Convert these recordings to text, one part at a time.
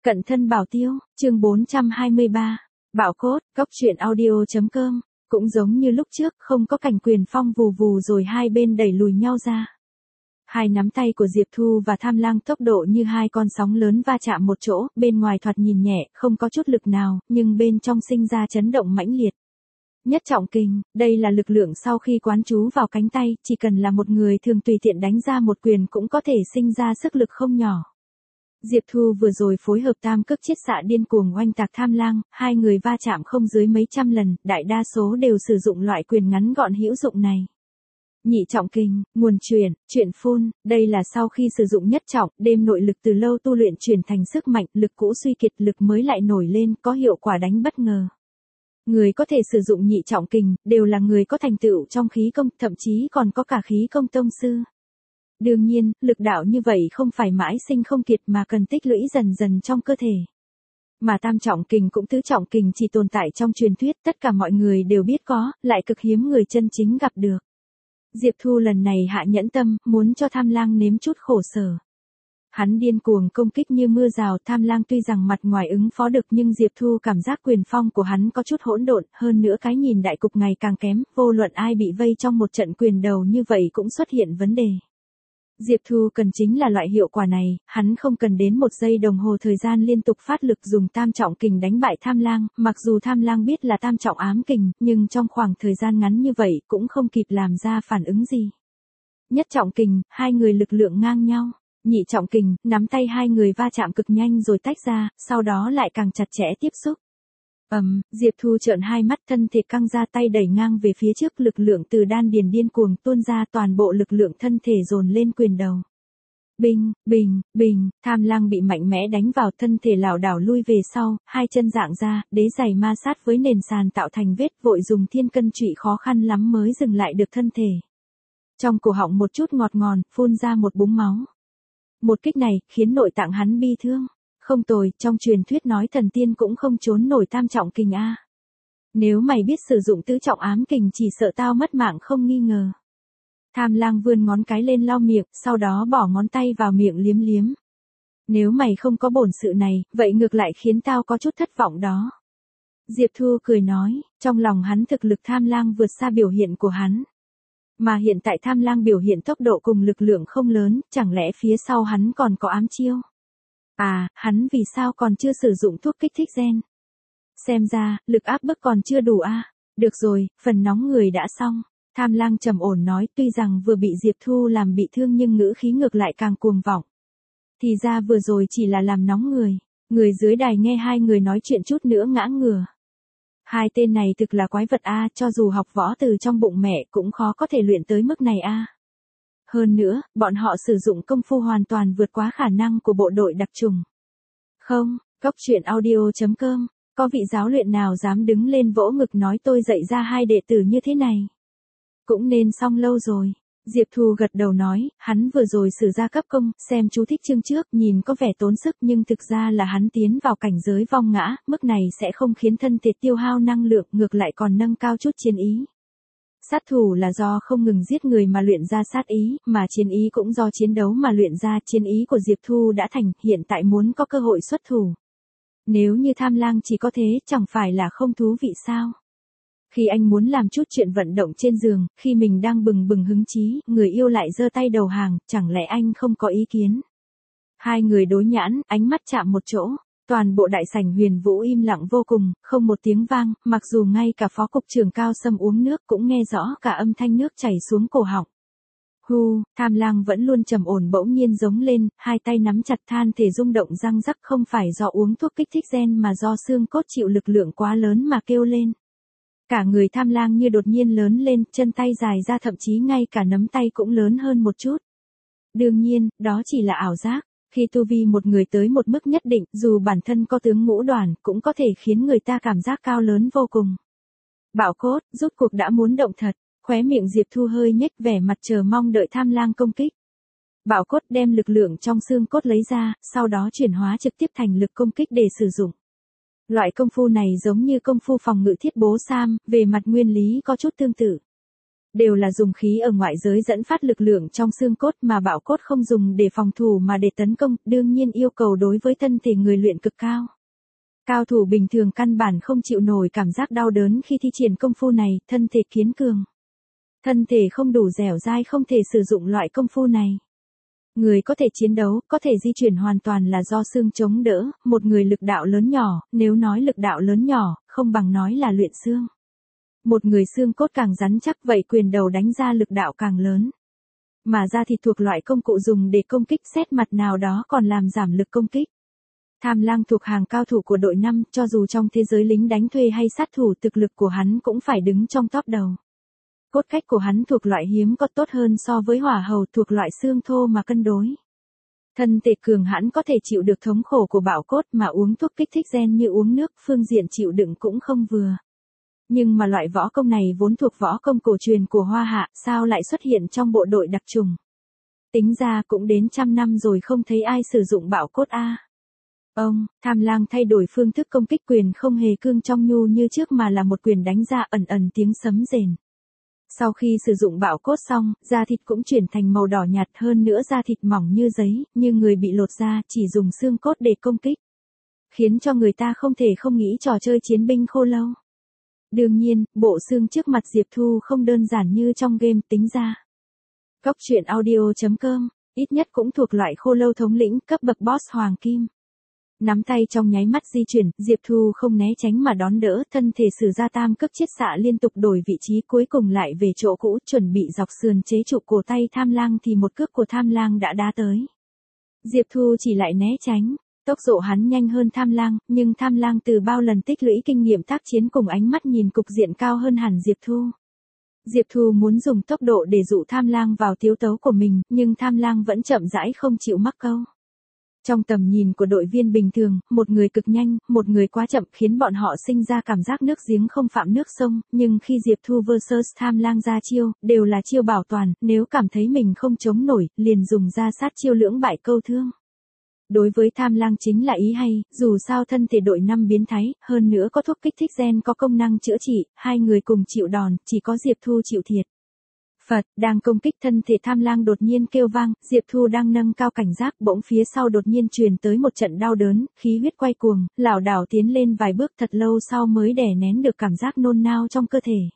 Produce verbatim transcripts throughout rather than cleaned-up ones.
Cận thân bảo tiêu, chương bốn trăm hai mươi ba. Bảo cốt, góc truyện audio.com. Cũng giống như lúc trước, không có cảnh Quyền Phong vù vù rồi hai bên đẩy lùi nhau ra. Hai nắm tay của Diệp Thu và Tham Lang tốc độ như hai con sóng lớn va chạm một chỗ, bên ngoài thoạt nhìn nhẹ, không có chút lực nào, nhưng bên trong sinh ra chấn động mãnh liệt. Nhất trọng kình, đây là lực lượng sau khi quán trú vào cánh tay, chỉ cần là một người thường tùy tiện đánh ra một quyền cũng có thể sinh ra sức lực không nhỏ. Diệp Thu vừa rồi phối hợp tam cước chiết xạ điên cuồng oanh tạc Tham Lang, hai người va chạm không dưới mấy trăm lần, đại đa số đều sử dụng loại quyền ngắn gọn hữu dụng này. Nhị trọng kình, nguồn chuyển, chuyển phun, đây là sau khi sử dụng nhất trọng, đêm nội lực từ lâu tu luyện chuyển thành sức mạnh, lực cũ suy kiệt, lực mới lại nổi lên, có hiệu quả đánh bất ngờ. Người có thể sử dụng nhị trọng kình, đều là người có thành tựu trong khí công, thậm chí còn có cả khí công tông sư. Đương nhiên, lực đạo như vậy không phải mãi sinh không kiệt mà cần tích lũy dần dần trong cơ thể. Mà tam trọng kình cũng tứ trọng kình chỉ tồn tại trong truyền thuyết, tất cả mọi người đều biết có, lại cực hiếm người chân chính gặp được. Diệp Thu lần này hạ nhẫn tâm, muốn cho Tham Lang nếm chút khổ sở. Hắn điên cuồng công kích như mưa rào, Tham Lang tuy rằng mặt ngoài ứng phó được nhưng Diệp Thu cảm giác quyền phong của hắn có chút hỗn độn, hơn nữa cái nhìn đại cục ngày càng kém, vô luận ai bị vây trong một trận quyền đầu như vậy cũng xuất hiện vấn đề. Diệp Thu cần chính là loại hiệu quả này, hắn không cần đến một giây đồng hồ thời gian liên tục phát lực dùng tam trọng kình đánh bại Tham Lang, mặc dù Tham Lang biết là tam trọng ám kình, nhưng trong khoảng thời gian ngắn như vậy cũng không kịp làm ra phản ứng gì. Nhất trọng kình, hai người lực lượng ngang nhau. Nhị trọng kình, nắm tay hai người va chạm cực nhanh rồi tách ra, sau đó lại càng chặt chẽ tiếp xúc. Ầm, um, Diệp Thu trợn hai mắt, thân thể căng ra, tay đẩy ngang về phía trước, lực lượng từ đan điền điên cuồng tuôn ra, toàn bộ lực lượng thân thể dồn lên quyền đầu. Bình, bình, bình, Tham Lang bị mạnh mẽ đánh vào, thân thể lảo đảo lui về sau, hai chân dạng ra, đế giày ma sát với nền sàn tạo thành vết, vội dùng thiên cân trụy khó khăn lắm mới dừng lại được thân thể. Trong cổ họng một chút ngọt ngòn, phun ra một búng máu. Một kích này, khiến nội tạng hắn bi thương. Không tồi, trong truyền thuyết nói thần tiên cũng không trốn nổi tam trọng kình a. Nếu mày biết sử dụng tứ trọng ám kình chỉ sợ tao mất mạng không nghi ngờ. Tham Lang vươn ngón cái lên lau miệng, sau đó bỏ ngón tay vào miệng liếm liếm. Nếu mày không có bổn sự này, vậy ngược lại khiến tao có chút thất vọng đó. Diệp Thu cười nói, trong lòng hắn thực lực Tham Lang vượt xa biểu hiện của hắn. Mà hiện tại Tham Lang biểu hiện tốc độ cùng lực lượng không lớn, chẳng lẽ phía sau hắn còn có ám chiêu? À, hắn vì sao còn chưa sử dụng thuốc kích thích gen? Xem ra, lực áp bức còn chưa đủ a. À? Được rồi, phần nóng người đã xong. Tham Lang trầm ổn nói, tuy rằng vừa bị Diệp Thu làm bị thương nhưng ngữ khí ngược lại càng cuồng vọng. Thì ra vừa rồi chỉ là làm nóng người. Người dưới đài nghe hai người nói chuyện chút nữa ngã ngửa. Hai tên này thực là quái vật a, à, cho dù học võ từ trong bụng mẹ cũng khó có thể luyện tới mức này a. À. Hơn nữa, bọn họ sử dụng công phu hoàn toàn vượt quá khả năng của bộ đội đặc chủng. Không, góc truyện audio.com, có vị giáo luyện nào dám đứng lên vỗ ngực nói tôi dạy ra hai đệ tử như thế này. Cũng nên xong lâu rồi. Diệp Thu gật đầu nói, hắn vừa rồi sử ra cấp công, xem chú thích chương trước, nhìn có vẻ tốn sức nhưng thực ra là hắn tiến vào cảnh giới vong ngã, mức này sẽ không khiến thân thể tiêu hao năng lượng, ngược lại còn nâng cao chút chiến ý. Sát thủ là do không ngừng giết người mà luyện ra sát ý, mà chiến ý cũng do chiến đấu mà luyện ra, chiến ý của Diệp Thu đã thành, hiện tại muốn có cơ hội xuất thủ. Nếu như Tham Lang chỉ có thế, chẳng phải là không thú vị sao? Khi anh muốn làm chút chuyện vận động trên giường, khi mình đang bừng bừng hứng chí, người yêu lại giơ tay đầu hàng, chẳng lẽ anh không có ý kiến? Hai người đối nhãn, ánh mắt chạm một chỗ. Toàn bộ đại sảnh Huyền Vũ im lặng vô cùng, không một tiếng vang, mặc dù ngay cả phó cục trưởng Cao Sâm uống nước cũng nghe rõ cả âm thanh nước chảy xuống cổ họng. Hu, Tham Lang vẫn luôn trầm ổn bỗng nhiên giống lên, hai tay nắm chặt than thể rung động răng rắc, không phải do uống thuốc kích thích gen mà do xương cốt chịu lực lượng quá lớn mà kêu lên. Cả người Tham Lang như đột nhiên lớn lên, chân tay dài ra, thậm chí ngay cả nắm tay cũng lớn hơn một chút. Đương nhiên, đó chỉ là ảo giác. Khi tu vi một người tới một mức nhất định, dù bản thân có tướng ngũ đoàn, cũng có thể khiến người ta cảm giác cao lớn vô cùng. Bảo cốt, rốt cuộc đã muốn động thật, khóe miệng Diệp Thu hơi nhếch, vẻ mặt chờ mong đợi Tham Lang công kích. Bảo cốt đem lực lượng trong xương cốt lấy ra, sau đó chuyển hóa trực tiếp thành lực công kích để sử dụng. Loại công phu này giống như công phu phòng ngự thiết bố Sam, về mặt nguyên lý có chút tương tự. Đều là dùng khí ở ngoại giới dẫn phát lực lượng trong xương cốt mà bạo cốt không dùng để phòng thủ mà để tấn công, đương nhiên yêu cầu đối với thân thể người luyện cực cao. Cao thủ bình thường căn bản không chịu nổi cảm giác đau đớn khi thi triển công phu này, thân thể kiên cường. Thân thể không đủ dẻo dai không thể sử dụng loại công phu này. Người có thể chiến đấu, có thể di chuyển hoàn toàn là do xương chống đỡ, một người lực đạo lớn nhỏ, nếu nói lực đạo lớn nhỏ, không bằng nói là luyện xương. Một người xương cốt càng rắn chắc vậy quyền đầu đánh ra lực đạo càng lớn. Mà da thịt thuộc loại công cụ dùng để công kích xét mặt nào đó còn làm giảm lực công kích. Tham Lang thuộc hàng cao thủ của đội năm, cho dù trong thế giới lính đánh thuê hay sát thủ thực lực của hắn cũng phải đứng trong top đầu. Cốt cách của hắn thuộc loại hiếm có tốt hơn so với hỏa hầu thuộc loại xương thô mà cân đối. Thân thể cường hãn có thể chịu được thống khổ của bạo cốt mà uống thuốc kích thích gen như uống nước, phương diện chịu đựng cũng không vừa. Nhưng mà loại võ công này vốn thuộc võ công cổ truyền của Hoa Hạ, sao lại xuất hiện trong bộ đội đặc trùng? Tính ra cũng đến trăm năm rồi không thấy ai sử dụng bạo cốt a. Ông, Tham Lang thay đổi phương thức công kích, quyền không hề cương trong nhu như trước mà là một quyền đánh ra ẩn ẩn tiếng sấm rền. Sau khi sử dụng bạo cốt xong, da thịt cũng chuyển thành màu đỏ nhạt, hơn nữa da thịt mỏng như giấy, như người bị lột da, chỉ dùng xương cốt để công kích. Khiến cho người ta không thể không nghĩ trò chơi chiến binh khô lâu. Đương nhiên, bộ xương trước mặt Diệp Thu không đơn giản như trong game tính ra. Cóc truyện audio chấm com, ít nhất cũng thuộc loại khô lâu thống lĩnh cấp bậc boss hoàng kim. Nắm tay trong nháy mắt di chuyển, Diệp Thu không né tránh mà đón đỡ, thân thể sử ra tam cước chiết xạ liên tục đổi vị trí, cuối cùng lại về chỗ cũ, chuẩn bị dọc sườn chế trụ cổ tay Tham Lang thì một cước của Tham Lang đã đá tới. Diệp Thu chỉ lại né tránh, tốc độ hắn nhanh hơn Tham Lang, nhưng Tham Lang từ bao lần tích lũy kinh nghiệm tác chiến cùng ánh mắt nhìn cục diện cao hơn hẳn Diệp Thu. Diệp Thu muốn dùng tốc độ để dụ Tham Lang vào tiếu tấu của mình, nhưng Tham Lang vẫn chậm rãi không chịu mắc câu. Trong tầm nhìn của đội viên bình thường, một người cực nhanh, một người quá chậm khiến bọn họ sinh ra cảm giác nước giếng không phạm nước sông, nhưng khi Diệp Thu versus Tham Lang ra chiêu, đều là chiêu bảo toàn, nếu cảm thấy mình không chống nổi, liền dùng ra sát chiêu lưỡng bại câu thương. Đối với Tham Lang chính là ý hay, dù sao thân thể đội năm biến thái, hơn nữa có thuốc kích thích gen có công năng chữa trị, hai người cùng chịu đòn, chỉ có Diệp Thu chịu thiệt. Phật, đang công kích thân thể Tham Lang đột nhiên kêu vang, Diệp Thu đang nâng cao cảnh giác, bỗng phía sau đột nhiên truyền tới một trận đau đớn, khí huyết quay cuồng, lảo đảo tiến lên vài bước, thật lâu sau mới đè nén được cảm giác nôn nao trong cơ thể.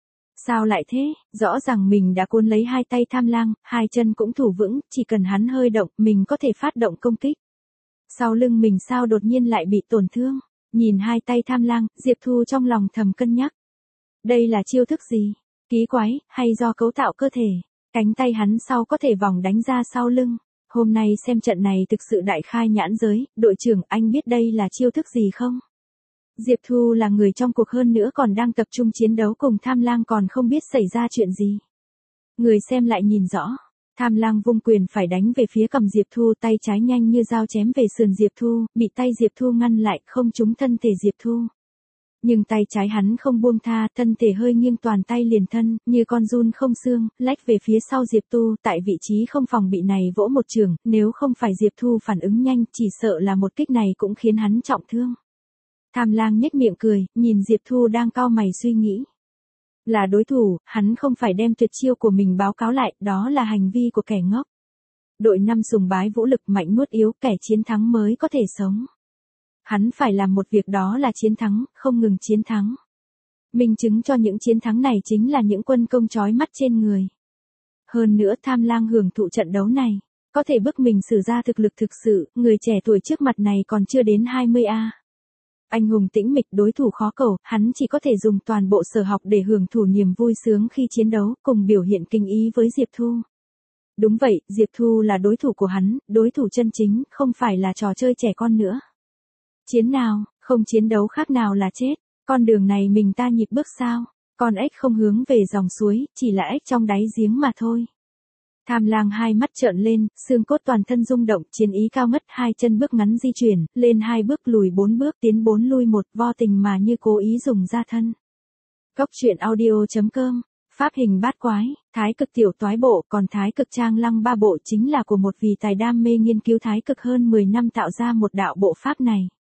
Sao lại thế, rõ ràng mình đã cuốn lấy hai tay Tham Lang, hai chân cũng thủ vững, chỉ cần hắn hơi động, mình có thể phát động công kích. Sau lưng mình sao đột nhiên lại bị tổn thương, nhìn hai tay Tham Lang, Diệp Thu trong lòng thầm cân nhắc. Đây là chiêu thức gì? Kỳ quái, hay do cấu tạo cơ thể, cánh tay hắn sau có thể vòng đánh ra sau lưng. Hôm nay xem trận này thực sự đại khai nhãn giới, đội trưởng anh biết đây là chiêu thức gì không? Diệp Thu là người trong cuộc hơn nữa còn đang tập trung chiến đấu cùng Tham Lang còn không biết xảy ra chuyện gì. Người xem lại nhìn rõ, Tham Lang vung quyền phải đánh về phía cầm Diệp Thu, tay trái nhanh như dao chém về sườn Diệp Thu, bị tay Diệp Thu ngăn lại, không trúng thân thể Diệp Thu. Nhưng tay trái hắn không buông tha, thân thể hơi nghiêng toàn tay liền thân, như con giun không xương, lách về phía sau Diệp Thu, tại vị trí không phòng bị này vỗ một trường, nếu không phải Diệp Thu phản ứng nhanh, chỉ sợ là một kích này cũng khiến hắn trọng thương. Tham Lang nhếch miệng cười, nhìn Diệp Thu đang cau mày suy nghĩ. Là đối thủ, hắn không phải đem tuyệt chiêu của mình báo cáo lại, đó là hành vi của kẻ ngốc. Đội năm sùng bái vũ lực mạnh nuốt yếu, kẻ chiến thắng mới có thể sống. Hắn phải làm một việc, đó là chiến thắng, không ngừng chiến thắng. Minh chứng cho những chiến thắng này chính là những quân công chói mắt trên người. Hơn nữa Tham Lang hưởng thụ trận đấu này, có thể bức mình sử ra thực lực thực sự, người trẻ tuổi trước mặt này còn chưa đến hai mươi a. Anh hùng tĩnh mịch, đối thủ khó cầu, hắn chỉ có thể dùng toàn bộ sở học để hưởng thụ niềm vui sướng khi chiến đấu, cùng biểu hiện kinh ý với Diệp Thu. Đúng vậy, Diệp Thu là đối thủ của hắn, đối thủ chân chính, không phải là trò chơi trẻ con nữa. Chiến nào, không chiến đấu khác nào là chết, con đường này mình ta nhịp bước sao, con ếch không hướng về dòng suối, chỉ là ếch trong đáy giếng mà thôi. Tham Lang hai mắt trợn lên, xương cốt toàn thân rung động, chiến ý cao ngất, hai chân bước ngắn di chuyển, lên hai bước lùi bốn bước, tiến bốn lui một, vô tình mà như cố ý dùng ra thân. Cóc truyện audio chấm com, pháp hình bát quái, thái cực tiểu toái bộ, còn thái cực trang lăng ba bộ chính là của một vị tài đam mê nghiên cứu thái cực hơn mười năm tạo ra một đạo bộ pháp này.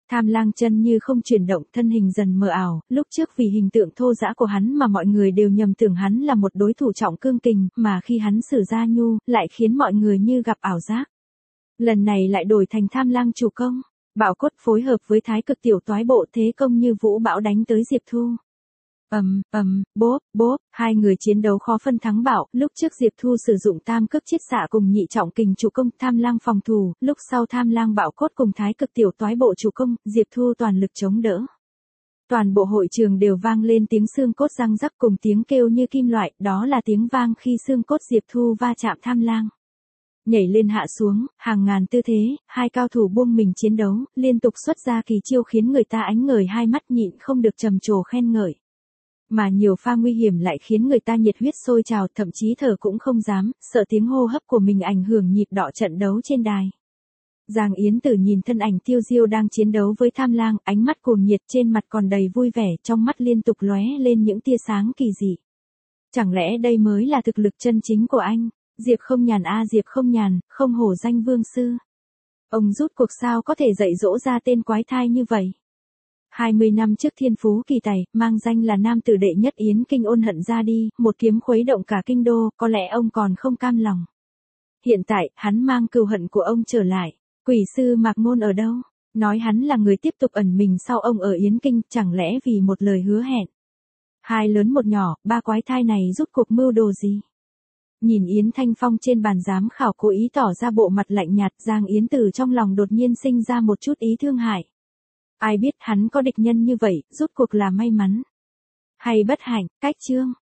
Tham Lang chân như không chuyển động, thân hình dần mờ ảo, lúc trước vì hình tượng thô dã của hắn mà mọi người đều nhầm tưởng hắn là một đối thủ trọng cương kình, mà khi hắn sử ra nhu, lại khiến mọi người như gặp ảo giác. Lần này lại đổi thành Tham Lang chủ công, Bạo Cốt phối hợp với Thái Cực tiểu toái bộ thế công như vũ bão đánh tới Diệp Thu. Ầm, ầm, bốp, bốp, hai người chiến đấu khó phân thắng bại, lúc trước Diệp Thu sử dụng tam cước chiết xạ cùng nhị trọng kình chủ công, Tham Lang phòng thủ, lúc sau Tham Lang Bạo Cốt cùng Thái Cực tiểu toái bộ chủ công, Diệp Thu toàn lực chống đỡ. Toàn bộ hội trường đều vang lên tiếng xương cốt răng rắc cùng tiếng kêu như kim loại, đó là tiếng vang khi xương cốt Diệp Thu va chạm Tham Lang. Nhảy lên hạ xuống, hàng ngàn tư thế, hai cao thủ buông mình chiến đấu, liên tục xuất ra kỳ chiêu khiến người ta ánh ngời hai mắt nhịn không được trầm trồ khen ngợi. Mà nhiều pha nguy hiểm lại khiến người ta nhiệt huyết sôi trào, thậm chí thở cũng không dám, sợ tiếng hô hấp của mình ảnh hưởng nhịp đọ trận đấu trên đài. Giang Yến Tử nhìn thân ảnh tiêu diêu đang chiến đấu với Tham Lang, ánh mắt cuồng nhiệt, trên mặt còn đầy vui vẻ, trong mắt liên tục lóe lên những tia sáng kỳ dị. Chẳng lẽ đây mới là thực lực chân chính của anh? Diệp Không Nhàn a à, Diệp Không Nhàn, không hổ danh vương sư. Ông rút cuộc sao có thể dạy dỗ ra tên quái thai như vậy? hai mươi năm trước thiên phú kỳ tài, mang danh là nam tử đệ nhất Yến Kinh ôn hận ra đi, một kiếm khuấy động cả kinh đô, có lẽ ông còn không cam lòng. Hiện tại, hắn mang cừu hận của ông trở lại. Quỷ sư Mạc Ngôn ở đâu? Nói hắn là người tiếp tục ẩn mình sau ông ở Yến Kinh, chẳng lẽ vì một lời hứa hẹn? Hai lớn một nhỏ, ba quái thai này rút cuộc mưu đồ gì? Nhìn Yến Thanh Phong trên bàn giám khảo cố ý tỏ ra bộ mặt lạnh nhạt, Giang Yến Tử trong lòng đột nhiên sinh ra một chút ý thương hại. Ai biết hắn có địch nhân như vậy, rút cuộc là may mắn hay bất hạnh, cách chương.